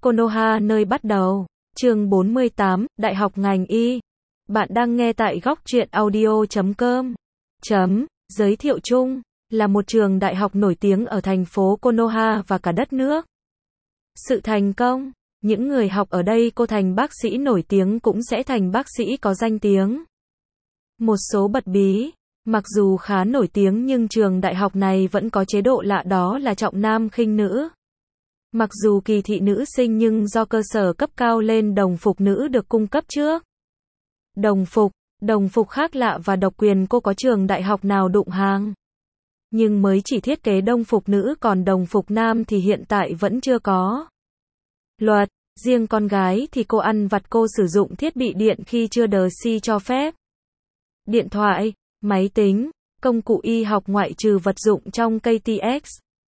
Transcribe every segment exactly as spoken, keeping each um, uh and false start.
Konoha nơi bắt đầu. Chương bốn mươi tám, Đại học ngành Y. Bạn đang nghe tại góc truyện audio chấm com. Chấm, giới thiệu chung, là một trường đại học nổi tiếng ở thành phố Konoha và cả đất nước. Sự thành công, những người học ở đây cô thành bác sĩ nổi tiếng cũng sẽ thành bác sĩ có danh tiếng. Một số bật bí, mặc dù khá nổi tiếng nhưng trường đại học này vẫn có chế độ lạ đó là trọng nam khinh nữ. Mặc dù kỳ thị nữ sinh nhưng do cơ sở cấp cao lên đồng phục nữ được cung cấp trước. Đồng phục, đồng phục khác lạ và độc quyền cô có trường đại học nào đụng hàng. Nhưng mới chỉ thiết kế đồng phục nữ còn đồng phục nam thì hiện tại vẫn chưa có. Luật, riêng con gái thì cô ăn vặt cô sử dụng thiết bị điện khi chưa đờ si cho phép. Điện thoại, máy tính, công cụ y học ngoại trừ vật dụng trong ca tê ích.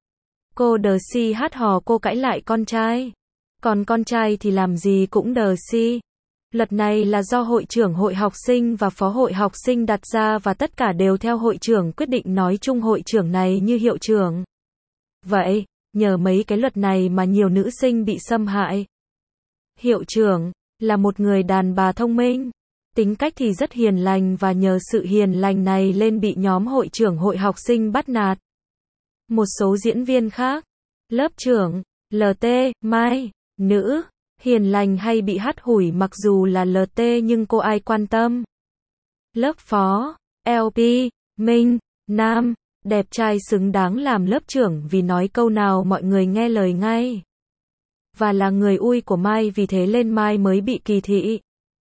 Cô đờ si hát hò cô cãi lại con trai. Còn con trai thì làm gì cũng đờ si. Luật này là do hội trưởng hội học sinh và phó hội học sinh đặt ra và tất cả đều theo hội trưởng quyết định, nói chung hội trưởng này như hiệu trưởng. Vậy, nhờ mấy cái luật này mà nhiều nữ sinh bị xâm hại. Hiệu trưởng là một người đàn bà thông minh, tính cách thì rất hiền lành và nhờ sự hiền lành này lên bị nhóm hội trưởng hội học sinh bắt nạt. Một số diễn viên khác, lớp trưởng, lờ tê, Mai, nữ, hiền lành hay bị hắt hủi mặc dù là lờ tê nhưng cô ai quan tâm. Lớp phó, lờ pê, Minh, nam, đẹp trai xứng đáng làm lớp trưởng vì nói câu nào mọi người nghe lời ngay. Và là người ui của Mai vì thế lên Mai mới bị kỳ thị.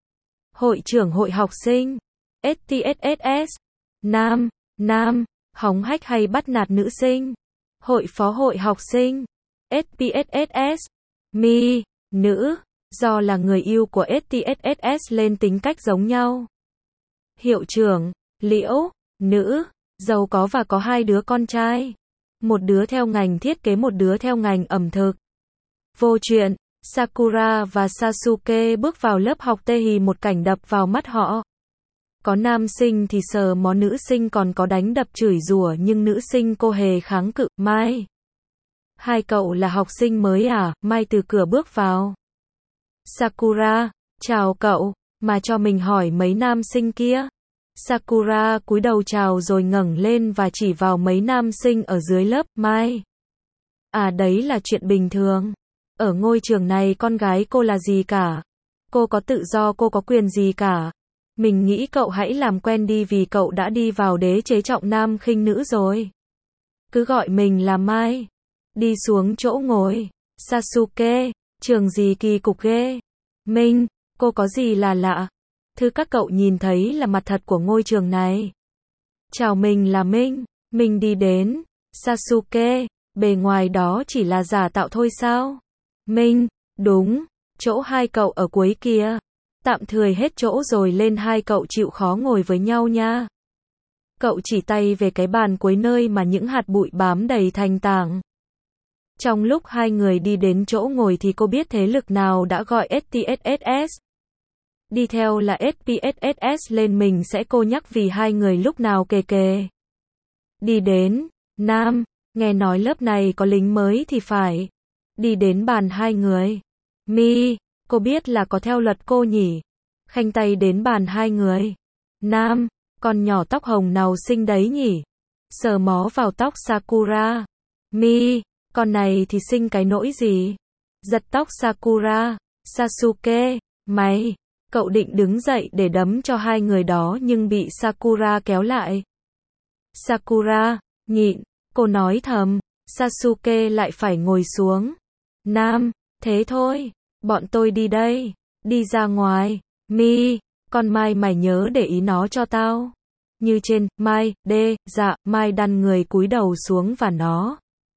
Hội trưởng hội học sinh, ét tê ét ét ét, nam, nam, hóng hách hay bắt nạt nữ sinh. Hội phó hội học sinh, ét pê ét ét ét, mi, nữ, do là người yêu của ét tê ét ét ét lên tính cách giống nhau. Hiệu trưởng, Liễu, nữ, giàu có và có hai đứa con trai. Một đứa theo ngành thiết kế một đứa theo ngành ẩm thực. Vô chuyện, Sakura và Sasuke bước vào lớp học tê hì một cảnh đập vào mắt họ. Có nam sinh thì sờ mó nữ sinh còn có đánh đập chửi rủa nhưng nữ sinh cô hề kháng cự. Mai, hai cậu là học sinh mới à? Mai từ cửa bước vào. Sakura, chào cậu, mà cho mình hỏi mấy nam sinh kia. Sakura cúi đầu chào rồi ngẩng lên và chỉ vào mấy nam sinh ở dưới lớp. Mai, à đấy là chuyện bình thường. Ở ngôi trường này con gái cô là gì cả. Cô có tự do, cô có quyền gì cả. Mình nghĩ cậu hãy làm quen đi vì cậu đã đi vào đế chế trọng nam khinh nữ rồi. Cứ gọi mình là Mai. Đi xuống chỗ ngồi. Sasuke, trường gì kỳ cục ghê. Minh, cô có gì là lạ. Thứ các cậu nhìn thấy là mặt thật của ngôi trường này. Chào, mình là Minh. Mình đi đến. Sasuke, bề ngoài đó chỉ là giả tạo thôi sao? Minh, đúng. Chỗ hai cậu ở cuối kia. Tạm thời hết chỗ rồi lên hai cậu chịu khó ngồi với nhau nha. Cậu chỉ tay về cái bàn cuối nơi mà những hạt bụi bám đầy thành tảng. Trong lúc hai người đi đến chỗ ngồi thì cô biết thế lực nào đã gọi ét tê ét ét ét. Đi theo là ét pê ét ét ét lên mình sẽ cô nhắc vì hai người lúc nào kề kề. Đi đến, nam, nghe nói lớp này có lính mới thì phải. Đi đến bàn hai người. Mi, cô biết là có theo luật cô nhỉ? Khanh tay đến bàn hai người. Nam, con nhỏ tóc hồng nào xinh đấy nhỉ? Sờ mó vào tóc Sakura. Mi, con này thì xinh cái nỗi gì? Giật tóc Sakura. Sasuke, mày, cậu định đứng dậy để đấm cho hai người đó nhưng bị Sakura kéo lại. Sakura, nhịn, cô nói thầm. Sasuke lại phải ngồi xuống. Nam, thế thôi. Bọn tôi đi đây. Đi ra ngoài. Mi, con Mai mày nhớ để ý nó cho tao. Như trên, Mai, đê, dạ, Mai đăn người cúi đầu xuống và nó.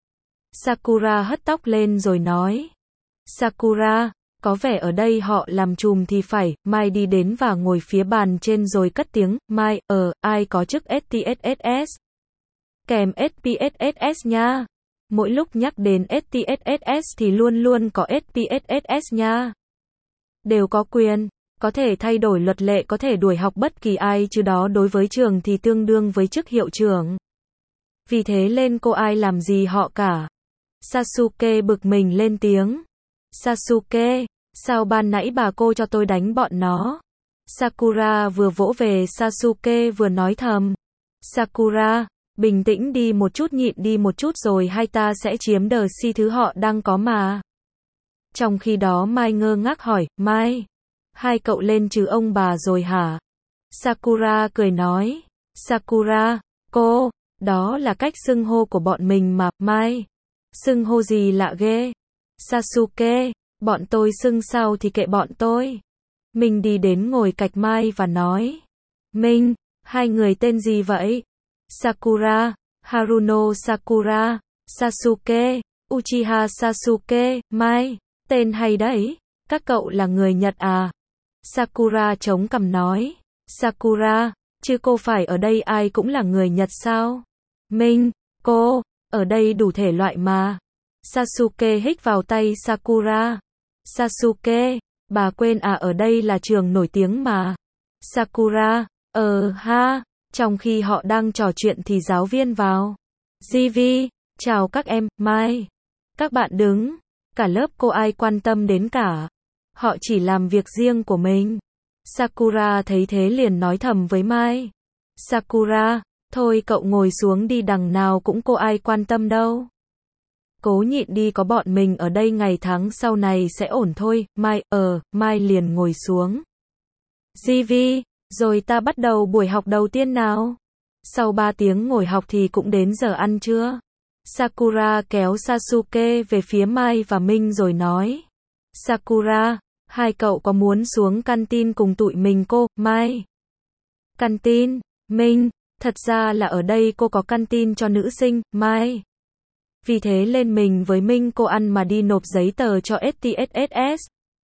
Sakura hất tóc lên rồi nói. Sakura, có vẻ ở đây họ làm chùm thì phải. Mai đi đến và ngồi phía bàn trên rồi cất tiếng. Mai, ờ, ai có chức ét tê ét ét ét? Kèm ét pê ét ét ét nha. Mỗi lúc nhắc đến ét tê ét ét ét thì luôn luôn có ét pê ét ét ét nha. Đều có quyền, có thể thay đổi luật lệ, có thể đuổi học bất kỳ ai chứ đó đối với trường thì tương đương với chức hiệu trưởng. Vì thế lên cô ai làm gì họ cả. Sasuke bực mình lên tiếng. Sasuke, sao ban nãy bà cô cho tôi đánh bọn nó? Sakura vừa vỗ về Sasuke vừa nói thầm. Sakura, bình tĩnh đi một chút, nhịn đi một chút rồi hai ta sẽ chiếm đờ si thứ họ đang có mà. Trong khi đó Mai ngơ ngác hỏi, Mai, hai cậu lên trừ ông bà rồi hả? Sakura cười nói, Sakura, cô, đó là cách xưng hô của bọn mình mà, Mai. Xưng hô gì lạ ghê? Sasuke, bọn tôi xưng sao thì kệ bọn tôi. Mình đi đến ngồi cạnh Mai và nói, Minh, hai người tên gì vậy? Sakura, Haruno Sakura, Sasuke, Uchiha Sasuke, Mai, tên hay đấy, các cậu là người Nhật à? Sakura chống cằm nói, Sakura, chứ cô phải ở đây ai cũng là người Nhật sao? Minh, cô, ở đây đủ thể loại mà. Sasuke hít vào tay Sakura. Sasuke, bà quên à, ở đây là trường nổi tiếng mà. Sakura, ờ ha, trong khi họ đang trò chuyện thì giáo viên vào. Jivi, chào các em, Mai. Các bạn đứng, cả lớp cô ai quan tâm đến cả. Họ chỉ làm việc riêng của mình. Sakura thấy thế liền nói thầm với Mai. Sakura, thôi cậu ngồi xuống đi, đằng nào cũng cô ai quan tâm đâu. Cố nhịn đi, có bọn mình ở đây ngày tháng sau này sẽ ổn thôi. Mai, ờ, Mai liền ngồi xuống. Jivi, rồi ta bắt đầu buổi học đầu tiên nào. Sau ba tiếng ngồi học thì cũng đến giờ ăn trưa. Sakura kéo Sasuke về phía Mai và Minh rồi nói. Sakura, hai cậu có muốn xuống canteen cùng tụi mình cô, Mai? Canteen, Minh, thật ra là ở đây cô có canteen cho nữ sinh, Mai. Vì thế lên mình với Minh cô ăn mà đi nộp giấy tờ cho ét tê ét ét ét.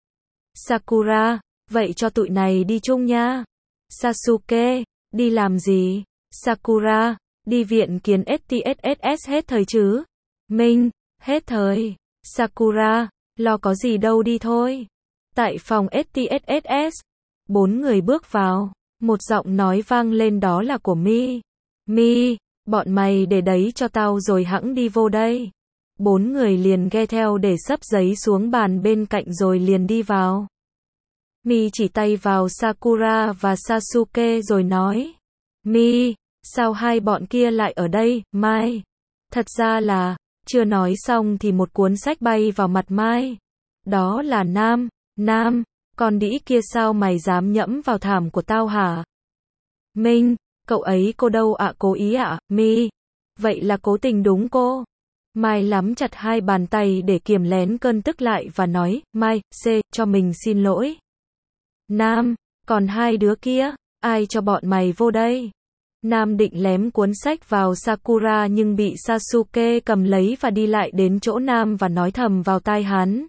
Sakura, vậy cho tụi này đi chung nha. Sasuke, đi làm gì? Sakura, đi viện kiến ét tê ét ét ét hết thời chứ? Minh, hết thời. Sakura, lo có gì đâu, đi thôi. Tại phòng ét tê ét ét ét, bốn người bước vào, một giọng nói vang lên, đó là của Mi. Mi, bọn mày để đấy cho tao rồi hẵng đi vô đây. Bốn người liền ghe theo để sấp giấy xuống bàn bên cạnh rồi liền đi vào. Mi chỉ tay vào Sakura và Sasuke rồi nói. Mi, sao hai bọn kia lại ở đây, Mai? Thật ra là, chưa nói xong thì một cuốn sách bay vào mặt Mai. Đó là Nam, Nam, con đĩ kia sao mày dám nhẫm vào thảm của tao hả? Minh, cậu ấy cô đâu ạ? À, cố ý ạ? À? Mi, vậy là cố tình đúng cô. Mai nắm chặt hai bàn tay để kiềm lén cơn tức lại và nói, Mai, C, cho mình xin lỗi. Nam, còn hai đứa kia, ai cho bọn mày vô đây? Nam định lém cuốn sách vào Sakura nhưng bị Sasuke cầm lấy và đi lại đến chỗ Nam và nói thầm vào tai hắn.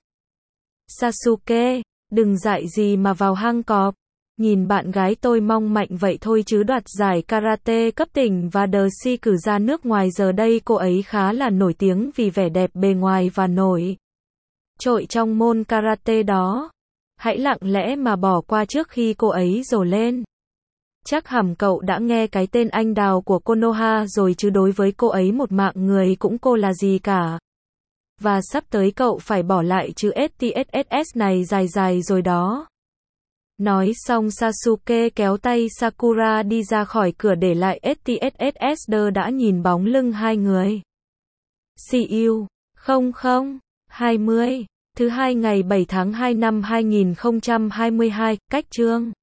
Sasuke, đừng dại gì mà vào hang cọp. Nhìn bạn gái tôi mong mạnh vậy thôi chứ đoạt giải karate cấp tỉnh và đờ si cử ra nước ngoài, giờ đây cô ấy khá là nổi tiếng vì vẻ đẹp bề ngoài và nổi trội trong môn karate đó. Hãy lặng lẽ mà bỏ qua trước khi cô ấy rồ lên. Chắc hẳn cậu đã nghe cái tên anh đào của Konoha rồi chứ, đối với cô ấy một mạng người cũng cô là gì cả. Và sắp tới cậu phải bỏ lại chữ ét tê ét ét ét này dài dài rồi đó. Nói xong Sasuke kéo tay Sakura đi ra khỏi cửa để lại ét tê ét ét ét đơ đã nhìn bóng lưng hai người. See you. không không hai mươi. Thứ hai ngày bảy tháng hai năm hai nghìn không trăm hai mươi hai, cách chương.